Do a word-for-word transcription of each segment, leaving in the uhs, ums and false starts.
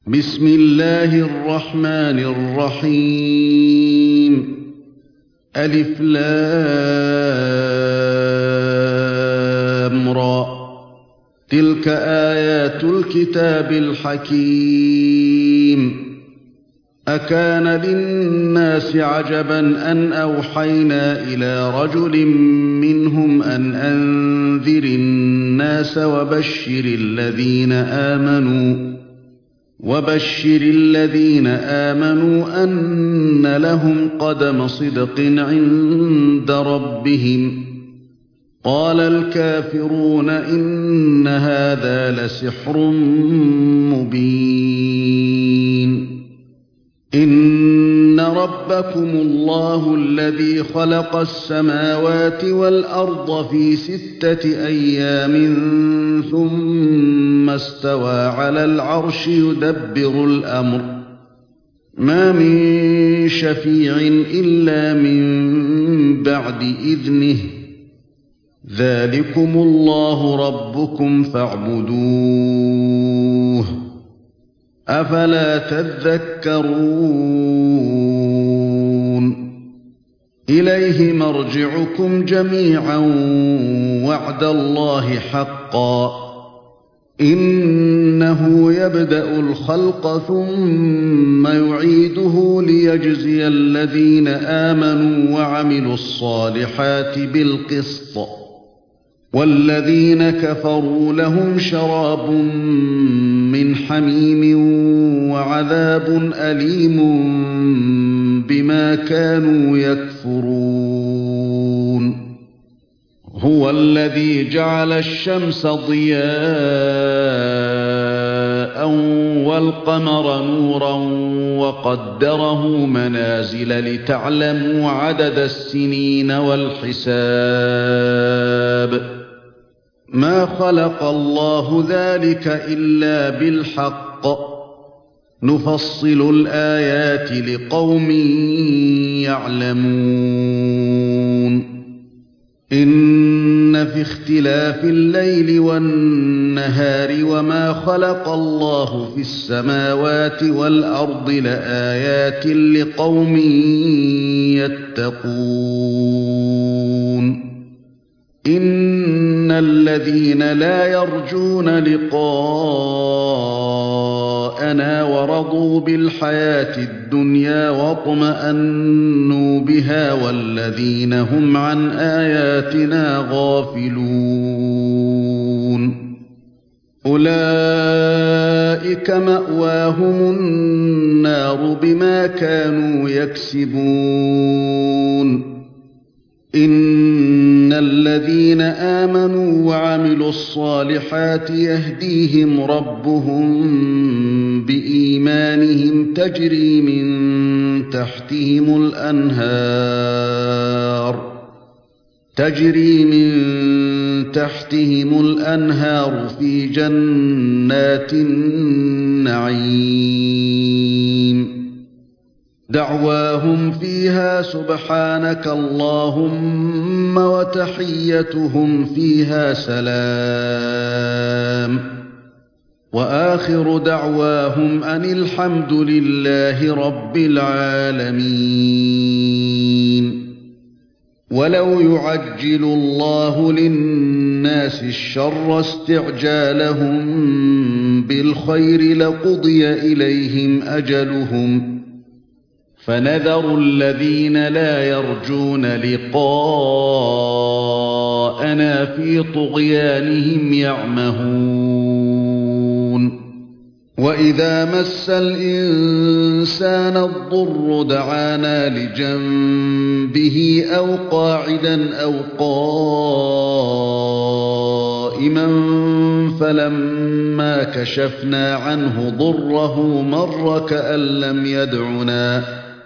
بسم الله الرحمن الرحيم. ألف لام را. تلك آيات الكتاب الحكيم. أكان للناس عجبا أن أوحينا إلى رجل منهم أن أنذر الناس وبشر الذين آمنوا وبشر الذين آمنوا أن لهم قدم صدق عند ربهم. قال الكافرون إن هذا لسحر مبين. إن ربكم الله الذي خلق السماوات والأرض في ستة أيام ثم استوى على العرش يدبر الأمر. ما من شفيع إلا من بعد إذنه. ذلكم الله ربكم فاعبدوه. أفلا تذكرون. إليه مرجعكم جميعا وعد الله حقا. إنه يبدأ الخلق ثم يعيده ليجزي الذين آمنوا وعملوا الصالحات بالقسط. والذين كفروا لهم شراب من حميم وعذاب أليم بما كانوا يكفرون. هو الذي جعل الشمس ضياء والقمر نورا وقدره منازل لتعلموا عدد السنين والحساب. ما خلق الله ذلك إلا بالحق. نفصل الآيات لقوم يعلمون. إن في اختلاف الليل والنهار وما خلق الله في السماوات والأرض لآيات لقوم يتقون. إن الذين لا يرجون لقاءنا ورضوا بالحياة الدنيا واطمأنوا بها والذين هم عن آياتنا غافلون أولئك مأواهم النار بما كانوا يكسبون. إن الذين آمنوا وعملوا الصالحات يهديهم ربهم بإيمانهم تجري من تحتهم الأنهار تجري من تحتهم الأنهار في جنات النعيم. دعواهم فيها سبحانك اللهم وتحيتهم فيها سلام. وآخر دعواهم أن الحمد لله رب العالمين. ولو يعجل الله للناس الشر استعجالهم بالخير لقضي إليهم أجلهم. فنذر الذين لا يرجون لقاءنا في طغيانهم يعمهون. وإذا مس الإنسان الضر دعانا لجنبه أو قاعدا أو قائما فلما كشفنا عنه ضره مر كأن لم يدعنا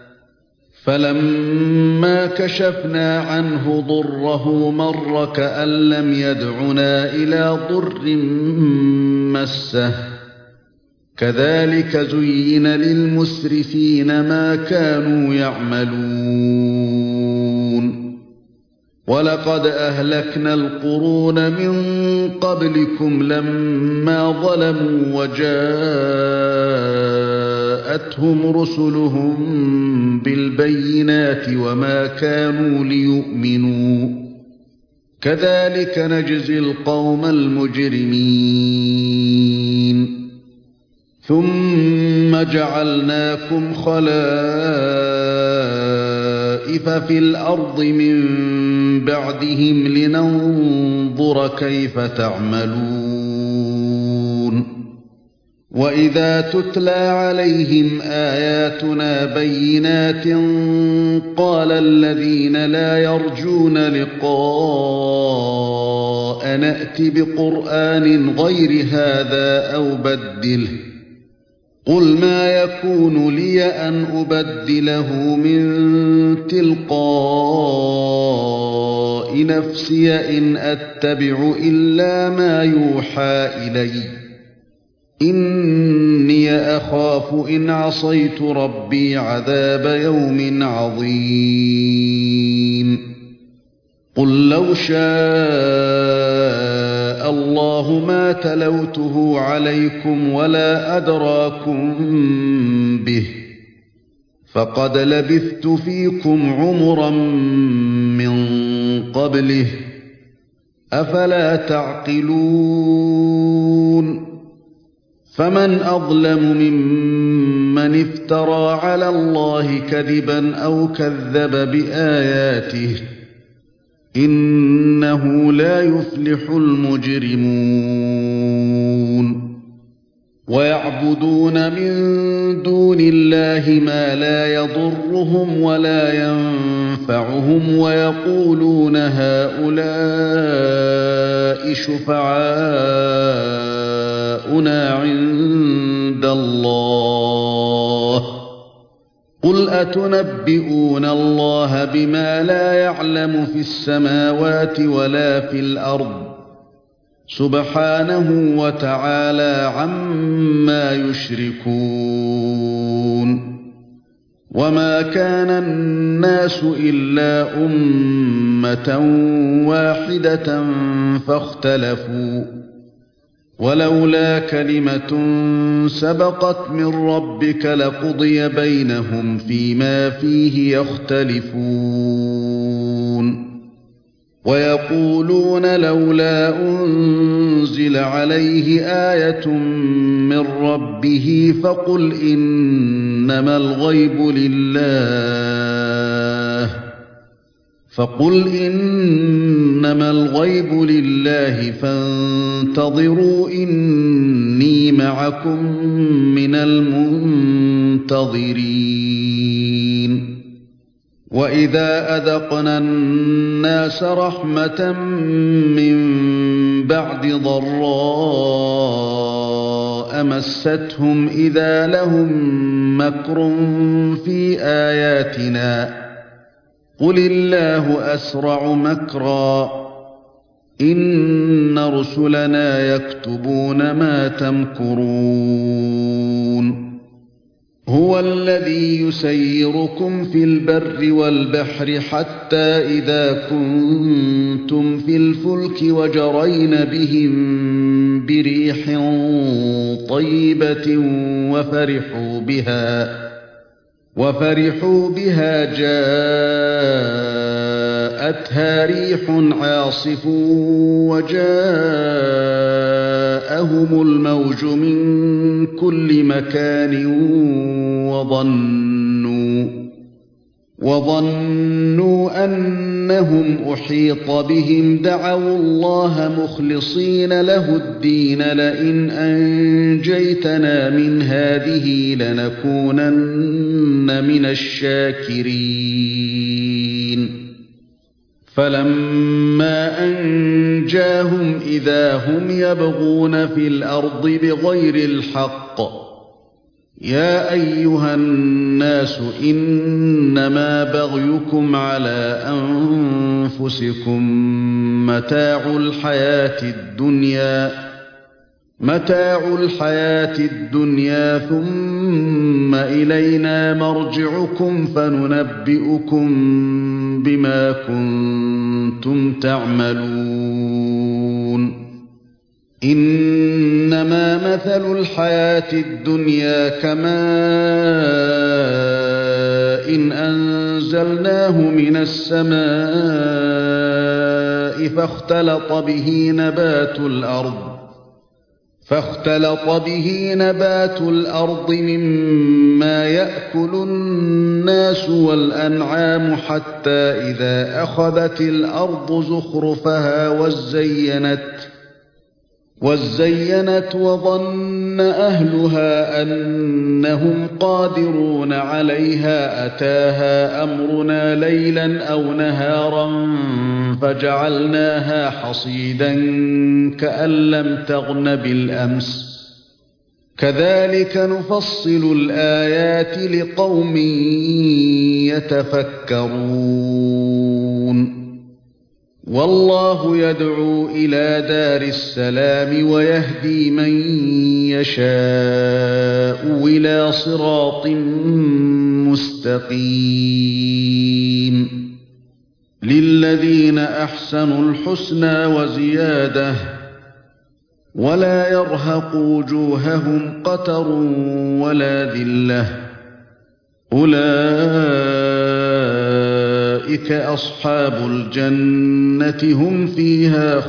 فلما كشفنا عنه ضره مر كأن لم يدعنا إلى ضر مسه. كذلك زين للمسرفين ما كانوا يعملون. ولقد أهلكنا القرون من قبلكم لما ظلموا وجاءوا جاءتهم رسلهم بالبينات وما كانوا ليؤمنوا كذلك نجزي القوم المجرمين ثم جعلناكم خلائف في الأرض من بعدهم لننظر كيف تعملون وإذا تتلى عليهم آياتنا بينات قال الذين لا يرجون لقاء نأت بقرآن غير هذا أو بدله قل ما يكون لي أن أبدله من تلقاء نفسي إن أتبع إلا ما يوحى إلي إني أخاف إن عصيت ربي عذاب يوم عظيم قل لو شاء الله ما تلوته عليكم ولا أدراكم به فقد لبثت فيكم عمرا من قبله أفلا تعقلون فمن أظلم ممن افترى على الله كذبا أو كذب بآياته إنه لا يفلح المجرمون ويعبدون من دون الله ما لا يضرهم ولا ينفعهم ويقولون هؤلاء شفعاؤنا عند الله قل أتنبئون الله بما لا يعلم في السماوات ولا في الأرض سبحانه وتعالى عما يشركون وما كان الناس إلا أمة واحدة فاختلفوا ولولا كلمة سبقت من ربك لقضي بينهم فيما فيه يختلفون ويقولون لولا أنزل عليه آية من ربه فقل إنما الغيب لله فقل إنما الغيب لله فانتظروا إني معكم من المنتظرين وإذا أذقنا الناس رحمة من بعد ضراء مستهم إذا لهم مكر في آياتنا قل الله أسرع مكرا إن رسلنا يكتبون ما تمكرون هو الذي يسيركم في البر والبحر حتى إذا كنتم في الفلك وجرين بهم بريح طيبة وفرحوا بها وفرحوا بها جاءتها ريح عاصف وجاءهم الموج من كل مكان وظنوا وظنوا أنهم أحيط بهم دعوا الله مخلصين له الدين لئن أنجيتنا من هذه لنكونن من الشاكرين فلما أنجاهم إذا هم يبغون في الأرض بغير الحق يا أيها الناس إنما بغيكم على أنفسكم متاع الحياة الدنيا متاع الحياة الدنيا ثم إلينا مرجعكم فننبئكم بما كنتم تعملون إنما مثل الحياة الدنيا كماء إن أنزلناه من السماء فاختلط به نبات الأرض فاختلط به نبات الأرض مما يأكل الناس والأنعام حتى إذا أخذت الأرض زخرفها وزينت وزينت وظن أهلها أنهم قادرون عليها أتاها أمرنا ليلا أو نهارا فجعلناها حصيدا كأن لم تغن بالأمس كذلك نفصل الآيات لقوم يتفكرون والله يدعو إلى دار السلام ويهدي من يشاء إلى صراط مستقيم للذين أحسنوا الحسنى وزيادة ولا يرهق وجوههم قتر ولا ذلة أولئك أصحاب الجنة هم فيها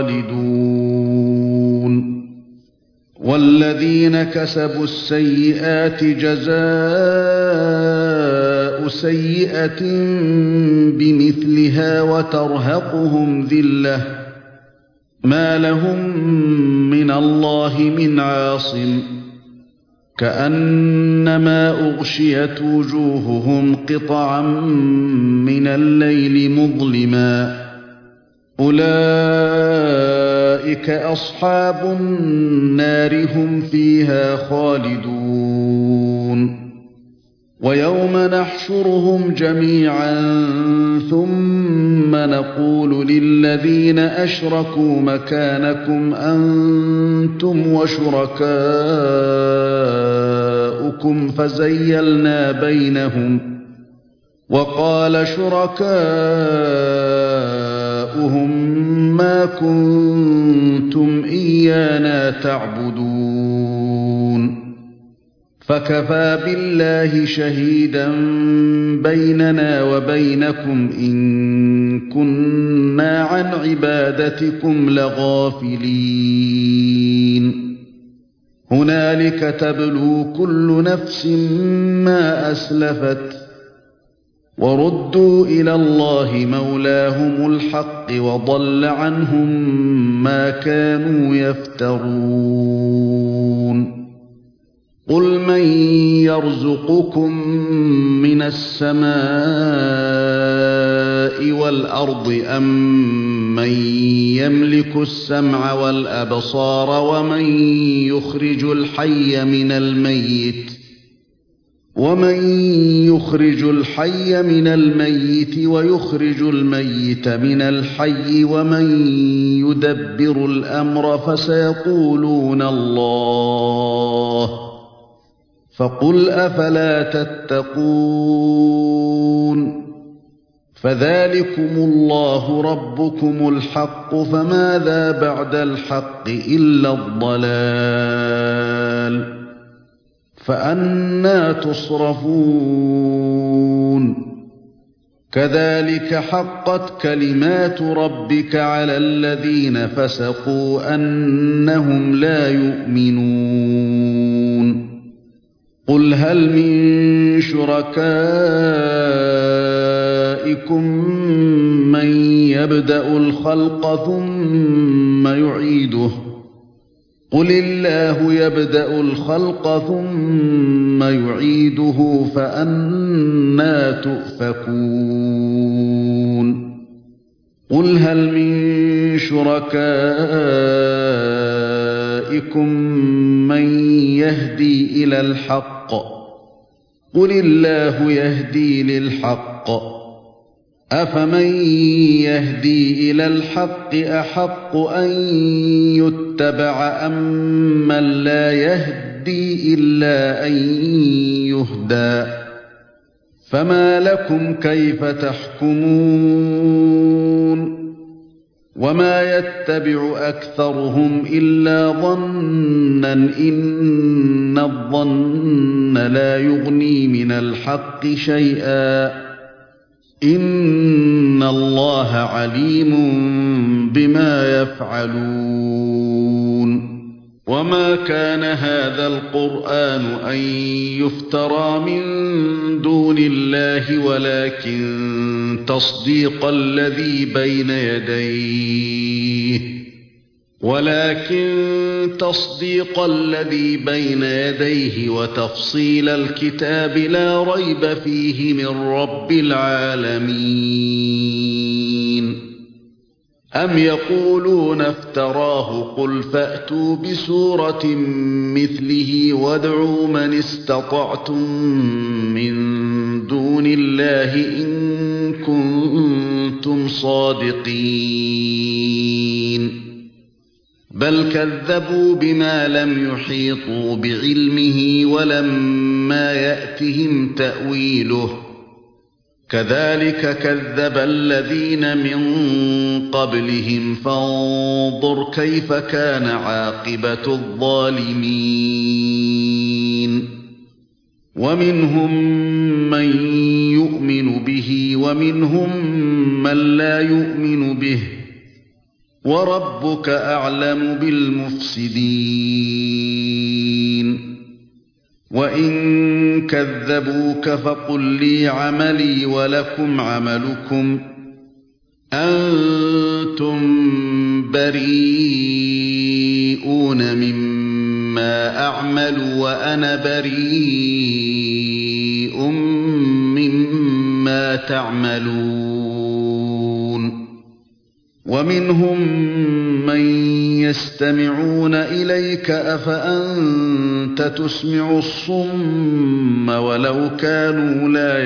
خالدون والذين كسبوا السيئات جزاء سيئة بمثلها وترهقهم ذلة ما لهم من الله من عاصم كأنما أغشيت وجوههم قطعا من الليل مظلما أولئك أصحاب النار هم فيها خالدون ويوم نحشرهم جميعا ثم نقول للذين أشركوا مكانكم أنتم وشركاؤكم فزيلنا بينهم وقال شركاؤهم ما كنتم إيانا تعبدون فكفى بالله شهيدا بيننا وبينكم إن كنا عن عبادتكم لغافلين هنالك تبلو كل نفس ما أسلفت وردوا إلى الله مولاهم الحق وضل عنهم ما كانوا يفترون قل من يرزقكم من السماء والأرض أم من يملك السمع والأبصار ومن يخرج الحي من الميت ومن يخرج الحي من الميت ويخرج الميت من الحي ومن يدبر الأمر فسيقولون الله فقل أفلا تتقون فذلكم الله ربكم الحق فماذا بعد الحق إلا الضلال فأنى تصرفون كذلك حقت كلمات ربك على الذين فسقوا أنهم لا يؤمنون قل هل من شركائكم من يبدأ الخلق ثم يعيده قل الله يبدأ الخلق ثم يعيده فأنى تؤفكون قل هل من شركائكم من يهدي إلى الحق قل الله يهدي للحق أفمن يهدي إلى الحق أحق أن يتبع أم من لا يهدي إلا أن يهدى فما لكم كيف تحكمون وما يتبع أكثرهم إلا ظنًا إن الظن لا يغني من الحق شيئا إن الله عليم بما يفعلون وما كان هذا القرآن أن يفترى من دون الله ولكن تصديق الذي بين يديه ولكن تصديق الذي بين يديه وتفصيل الكتاب لا ريب فيه من رب العالمين أم يقولون افتراه قل فأتوا بسورة مثله وادعوا من استطعتم من دون الله إن كنتم صادقين بل كذبوا بما لم يحيطوا بعلمه ولما يأتهم تأويله كذلك كذب الذين من قبلهم فانظر كيف كان عاقبة الظالمين ومنهم من يؤمن به ومنهم من لا يؤمن به وربك أعلم بالمفسدين وإن كذبوك فقل لي عملي ولكم عملكم أنتم بريئون مما أعمل وأنا بريء مما تعملون ومنهم من يستمعون إليك أفأنت تسمع الصم ولو كانوا لا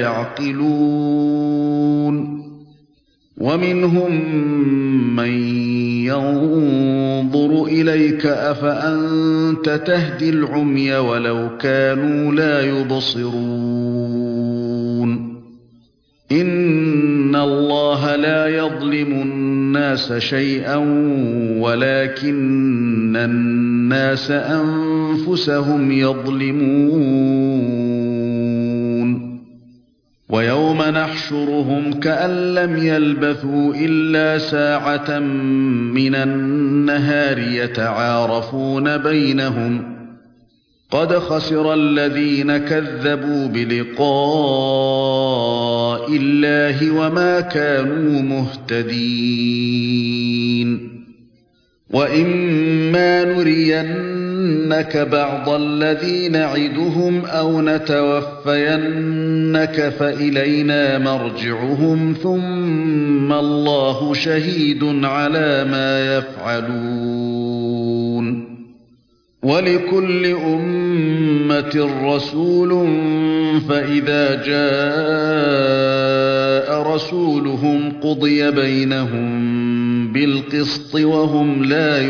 يعقلون ومنهم من ينظر إليك أفأنت تهدي العمي ولو كانوا لا يبصرون إن الله لا يظلم الناس شيئا ولكن الناس أنفسهم يظلمون ويوم نحشرهم كأن لم يلبثوا إلا ساعة من النهار يتعارفون بينهم قد خسر الذين كذبوا بلقاء الله وما كانوا مهتدين وإما نرينك بعض الذي نعدهم أو نتوفينك فإلينا مرجعهم ثم الله شهيد على ما يفعلون ولكل أمة رسول فإذا جاء رسولهم قضي بينهم بالقسط وهم لا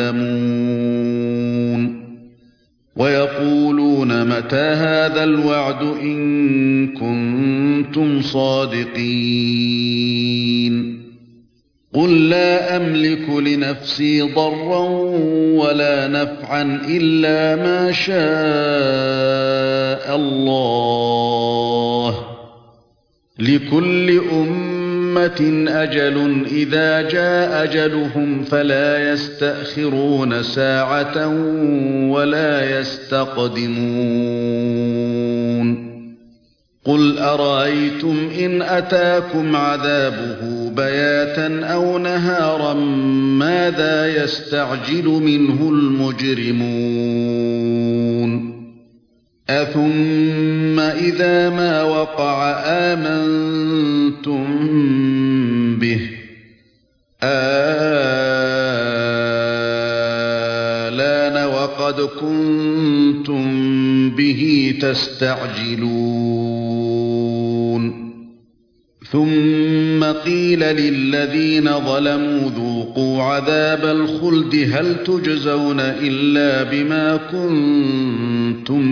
يظلمون ويقولون متى هذا الوعد إن كنتم صادقين قل لا أملك لنفسي ضرا ولا نفعا إلا ما شاء الله لكل أمة أجل إذا جاء أجلهم فلا يستأخرون ساعة ولا يستقدمون قل أرأيتم إن أتاكم عذابه بياتا أو نهارا ماذا يستعجل منه المجرمون أثم إذا ما وقع آمنتم به آلان وقد كنتم به تستعجلون ثم قيل للذين ظلموا ذوقوا عذاب الخلد هل تجزون إلا بما كنتم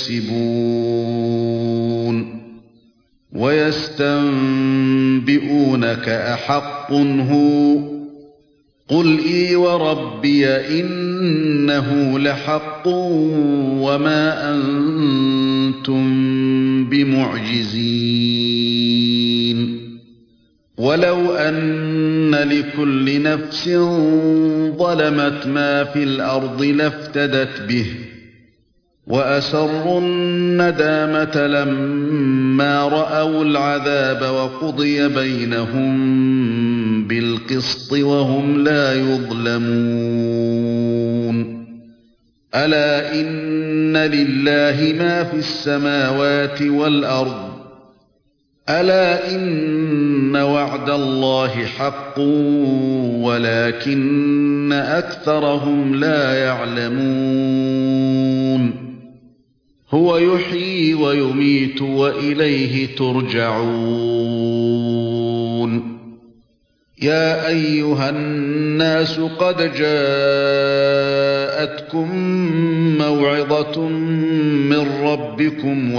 تكسبون ويستنبئونك أحق هو قل إي وربي إنه لحق وما أنتم بمعجزين ولو أن لكل نفس ظلمت ما في الأرض لافتدت به وأسروا الندامة لما رأوا العذاب وقضي بينهم بالقسط وهم لا يظلمون ألا إن لله ما في السماوات والأرض ألا إن وعد الله حق ولكن أكثرهم لا يعلمون هو يحيي ويميت وإليه ترجعون يا أيها الناس قد جاءتكم موعظة من ربكم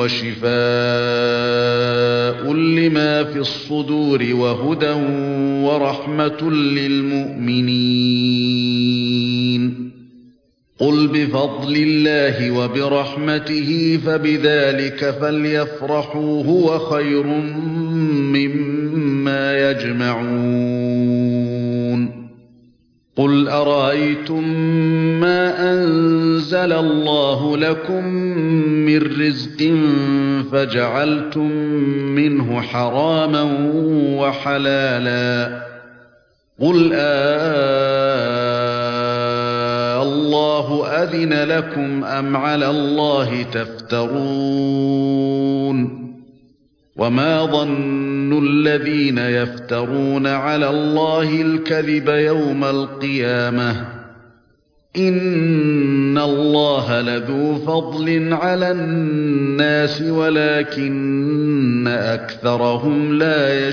وشفاء لما في الصدور وهدى ورحمة للمؤمنين قل بفضل الله وبرحمته فبذلك فليفرحوا هو خير مما يجمعون قل أرأيتم ما أنزل الله لكم من رزق فجعلتم منه حراما وحلالا قل آه الله أذن لكم أم على الله تفترون وما ظن الذين يفترون على الله الكذب يوم القيامة إن الله لذو فضل على الناس ولكن أكثرهم لا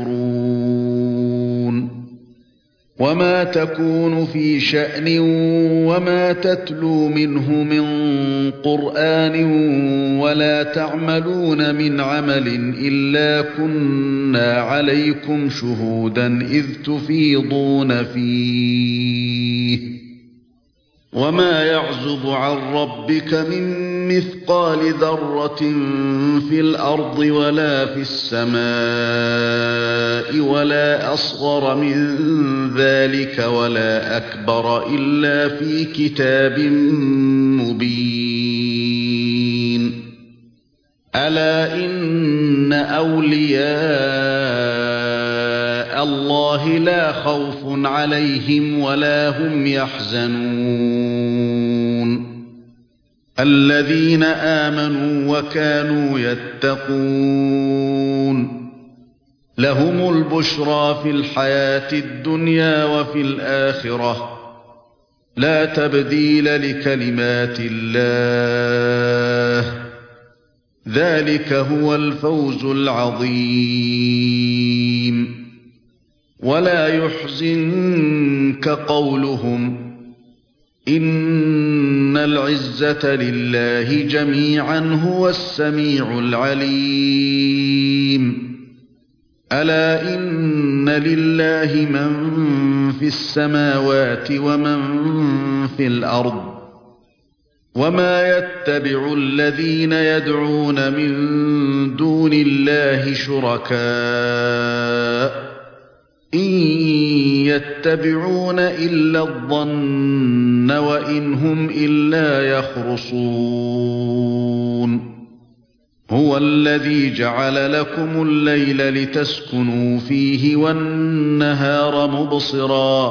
يشكرون وما تكون في شأن وما تتلو منه من قرآن ولا تعملون من عمل إلا كنا عليكم شهودا إذ تفيضون فيه وما يعزب عن ربك من مثقال ذرة في الأرض ولا في السماء ولا أصغر من ذلك ولا أكبر إلا في كتاب مبين ألا إن أولياء الله لا خوف عليهم ولا هم يحزنون الذين آمنوا وكانوا يتقون لهم البشرى في الحياة الدنيا وفي الآخرة لا تبديل لكلمات الله ذلك هو الفوز العظيم ولا يحزنك قولهم إن العزة لله جميعا هو السميع العليم ألا إن لله من في السماوات ومن في الأرض وما يتبع الذين يدعون من دون الله شركاء إن يتبعون إلا الظن وإن هم إلا يخرصون هو الذي جعل لكم الليل لتسكنوا فيه والنهار مبصرا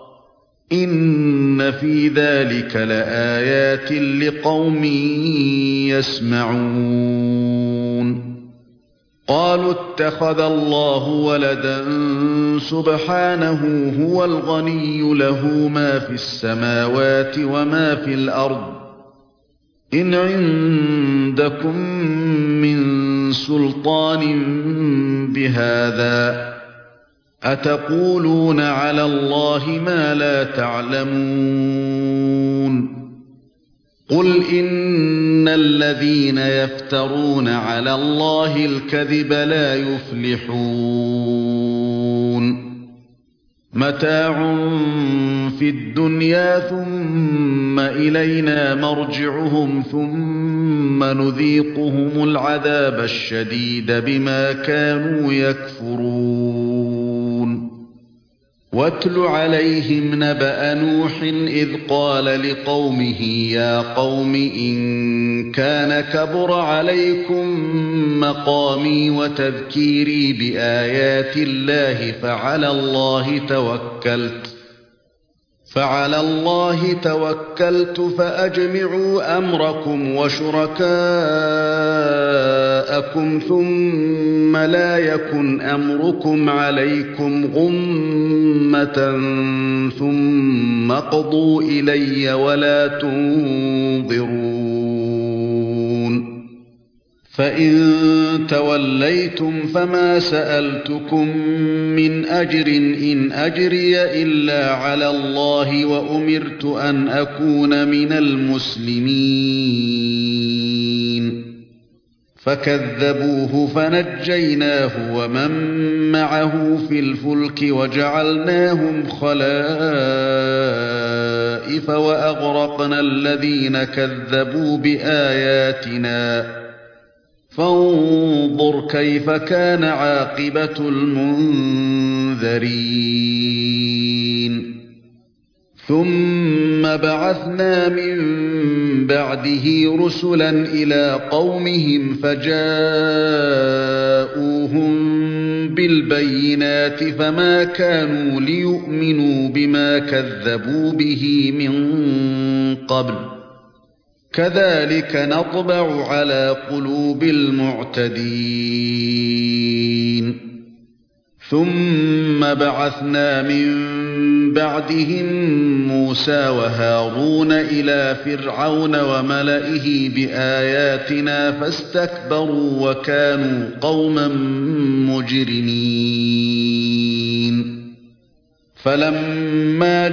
إن في ذلك لآيات لقوم يسمعون قالوا اتخذ الله ولدا سبحانه هو الغني له ما في السماوات وما في الأرض إن عندكم من سلطان بهذا أتقولون على الله ما لا تعلمون قل إن الذين يفترون على الله الكذب لا يفلحون متاع في الدنيا ثم إلينا مرجعهم ثم نذيقهم العذاب الشديد بما كانوا يكفرون واتل عليهم نبأ نوح إذ قال لقومه يا قوم إن كان كبر عليكم مقامي وتذكيري بآيات الله فعلى الله توكلت فعلى الله توكلت فأجمعوا أمركم وشركاءكم ثم لا يكن أمركم عليكم غمة ثم اقضوا إلي ولا تنظرون فإن توليتم فما سألتكم من أجر إن أجري إلا على الله وأمرت أن أكون من المسلمين فكذبوه فنجيناه ومن معه في الفلك وجعلناهم خلائف وأغرقنا الذين كذبوا بآياتنا فانظر كيف كان عاقبة المنذرين ثم بعثنا من بعده رسلا إلى قومهم فجاءوهم بالبينات فما كانوا ليؤمنوا بما كذبوا به من قبل كذلك نطبع على قلوب المعتدين ثم بعثنا من بعدهم موسى وهارون إلى فرعون وملئه بآياتنا فاستكبروا وكانوا قوما مجرمين فلما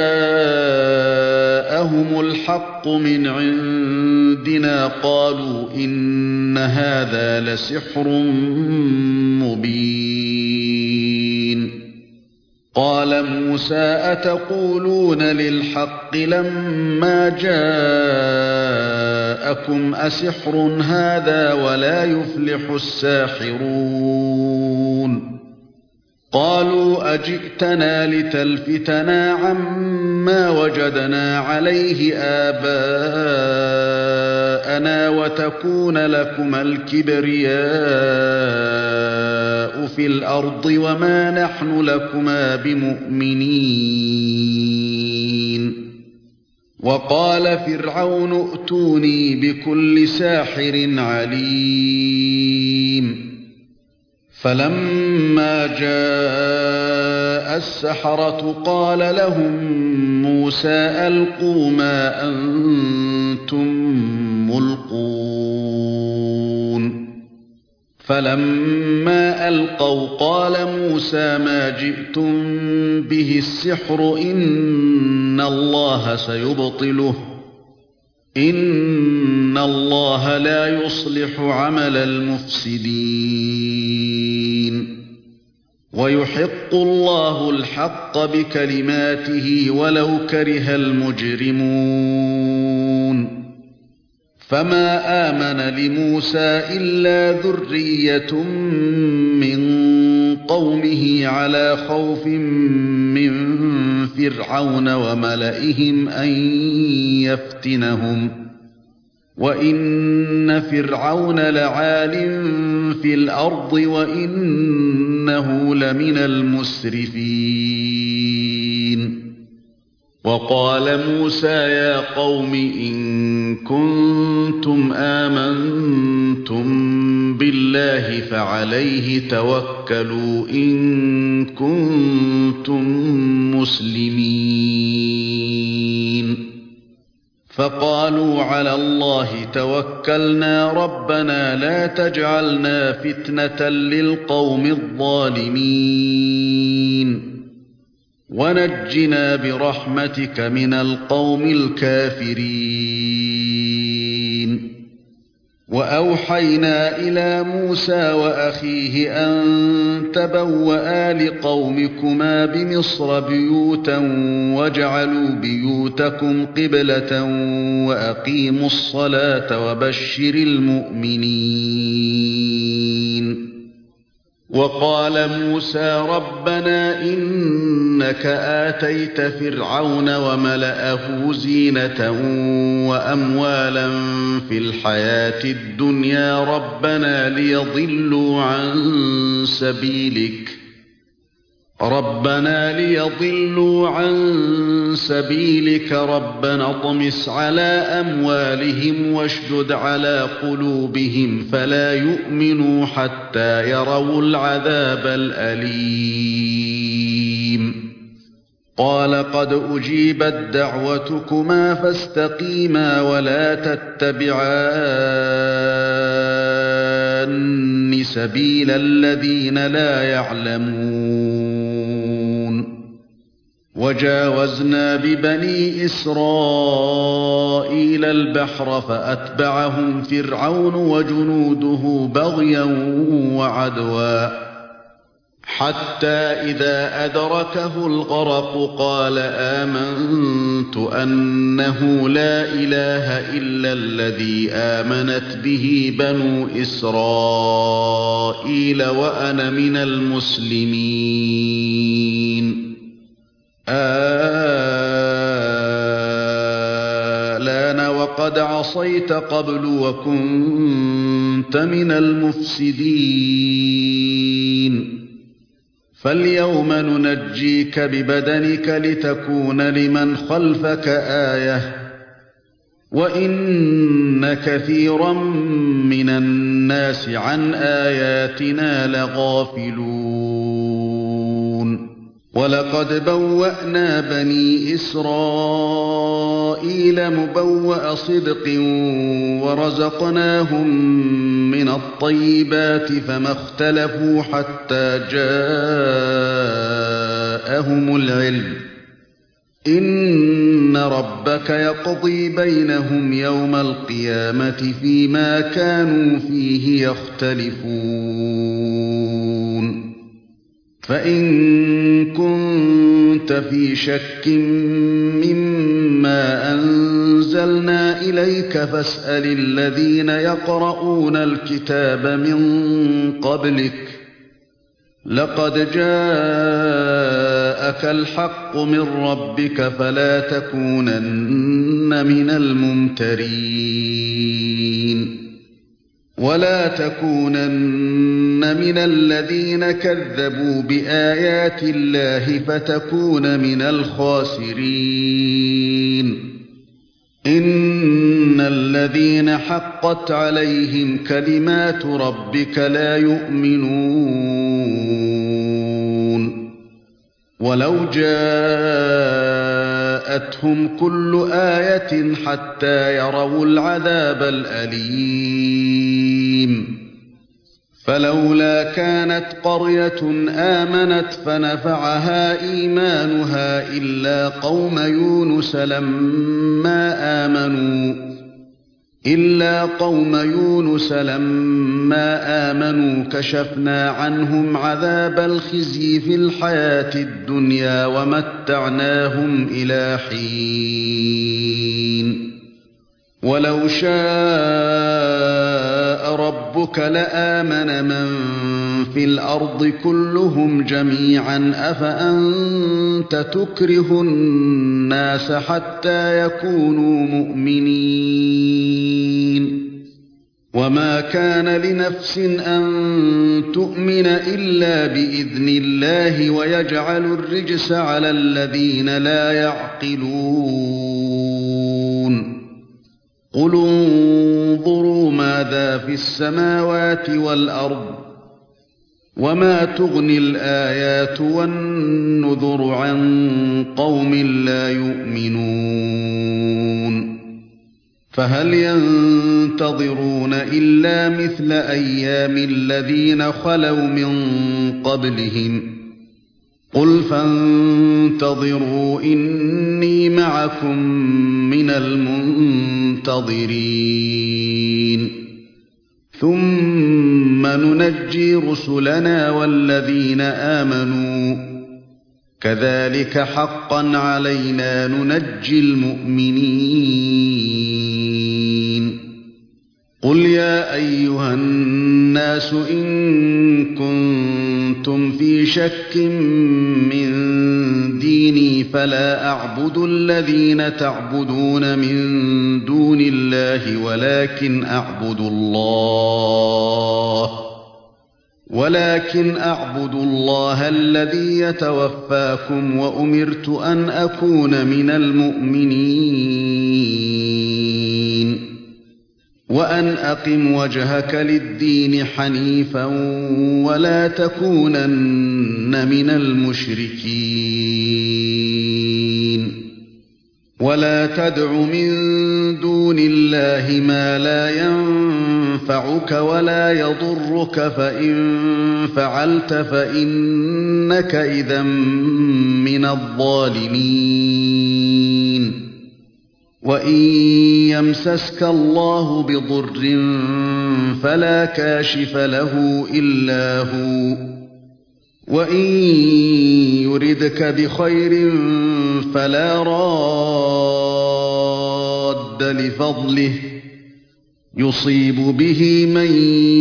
جاءهم الحق من عندنا قالوا إن هذا لسحر مبين قال موسى أتقولون للحق لما جاءكم أسحر هذا ولا يفلح الساحرون قالوا أجئتنا لتلفتنا عما وجدنا عليه آباءنا وتكون لكما الكبرياء في الأرض وما نحن لكما بمؤمنين وقال فرعون ائتوني بكل ساحر عليم فلما جاء السحرة قال لهم موسى ألقوا ما أنتم ملقون فلما ألقوا قال موسى ما جئتم به السحر إن الله سيبطله إن الله لا يصلح عمل المفسدين ويحق الله الحق بكلماته ولو كره المجرمون فما آمن لموسى إلا ذرية من قومه على خوف من فرعون وملئهم أن يفتنهم وإن فرعون لعال في الأرض وإنه لمن المسرفين وقال موسى يا قوم إن كنتم آمنتم بالله فعليه توكلوا إن كنتم مسلمين فقالوا على الله توكلنا ربنا لا تجعلنا فتنة للقوم الظالمين ونجنا برحمتك من القوم الكافرين وأوحينا إلى موسى وأخيه أن تبوأ لقومكما بمصر بيوتا واجعلوا بيوتكم قبلة وأقيموا الصلاة وبشر المؤمنين. وقال موسى ربنا إنك آتيت فرعون وملأه زينة وأموالا في الحياة الدنيا ربنا ليضلوا عن سبيلك ربنا ليضلوا عن سبيلك ربنا اطمس على أموالهم واشدد على قلوبهم فلا يؤمنوا حتى يروا العذاب الأليم. قال قد أجيبت دعوتكما فاستقيما ولا تتبعان سبيل الذين لا يعلمون. وجاوزنا ببني إسرائيل البحر فأتبعهم فرعون وجنوده بغيا وعدوا حتى إذا أدركه الغرق قال آمنت أنه لا إله إلا الذي آمنت به بنو إسرائيل وأنا من المسلمين. آلان وقد عصيت قبل وكنت من المفسدين فاليوم ننجيك ببدنك لتكون لمن خلفك آية وإن كثيرا من الناس عن آياتنا لغافلون. ولقد بوأنا بني إسرائيل مبوأ صدق ورزقناهم من الطيبات فما اختلفوا حتى جاءهم العلم إن ربك يقضي بينهم يوم القيامة فيما كانوا فيه يختلفون. فإن كنت في شك مما أنزلنا إليك فاسأل الذين يقرؤون الكتاب من قبلك لقد جاءك الحق من ربك فلا تكونن من الممترين ولا تكونن من الذين كذبوا بآيات الله فتكون من الخاسرين. إن الذين حقت عليهم كلمات ربك لا يؤمنون ولو جاءتهم كل آية حتى يروا العذاب الأليم. فلولا كانت قرية آمنت فنفعها إيمانها إلا قوم يونس لما آمنوا إلا قوم يونس لما آمنوا كشفنا عنهم عذاب الخزي في الحياة الدنيا ومتعناهم إلى حين. ولو شاء ربك لآمن من في الأرض كلهم جميعا أفأنت تكره الناس حتى يكونوا مؤمنين. وما كان لنفس أن تؤمن إلا بإذن الله ويجعل الرجس على الذين لا يعقلون. قل انظروا ماذا في السماوات والأرض وما تغني الآيات والنذر عن قوم لا يؤمنون. فهل ينتظرون إلا مثل أيام الذين خلوا من قبلهم قل فانتظروا إني معكم من المنتظرين. ثم ننجي رسلنا والذين آمنوا كذلك حقا علينا ننجي المؤمنين قل يا أيها الناس إن كنتم في شك من ديني فلا أعبد الذين تعبدون من دون الله ولكن أعبد الله ولكن أعبد الله الذي يتوفاكم وأمرت أن أكون من المؤمنين وأن أقم وجهك للدين حنيفا ولا تكونن من المشركين ولا تدع من دون الله ما لا ينفعك ولا يضرك فإن فعلت فإنك إذا من الظالمين وإن يمسسك الله بضر فلا كاشف له إلا هو وإن يردك بخير فلا راد لفضله يصيب به من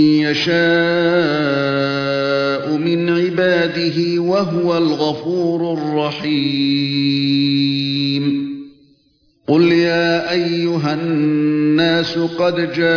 يشاء من عباده وهو الغفور الرحيم قل يا أيها الناس قد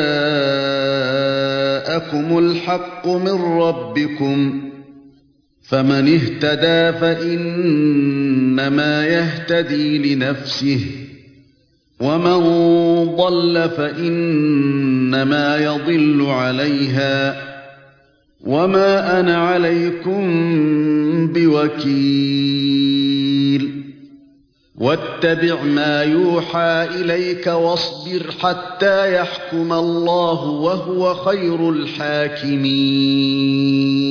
جاءكم الحق من ربكم فمن اهتدى فإنما يهتدي لنفسه ومن ضل فإنما يضل عليها وما أنا عليكم بوكيل واتبع ما يوحى إليك واصبر حتى يحكم الله وهو خير الحاكمين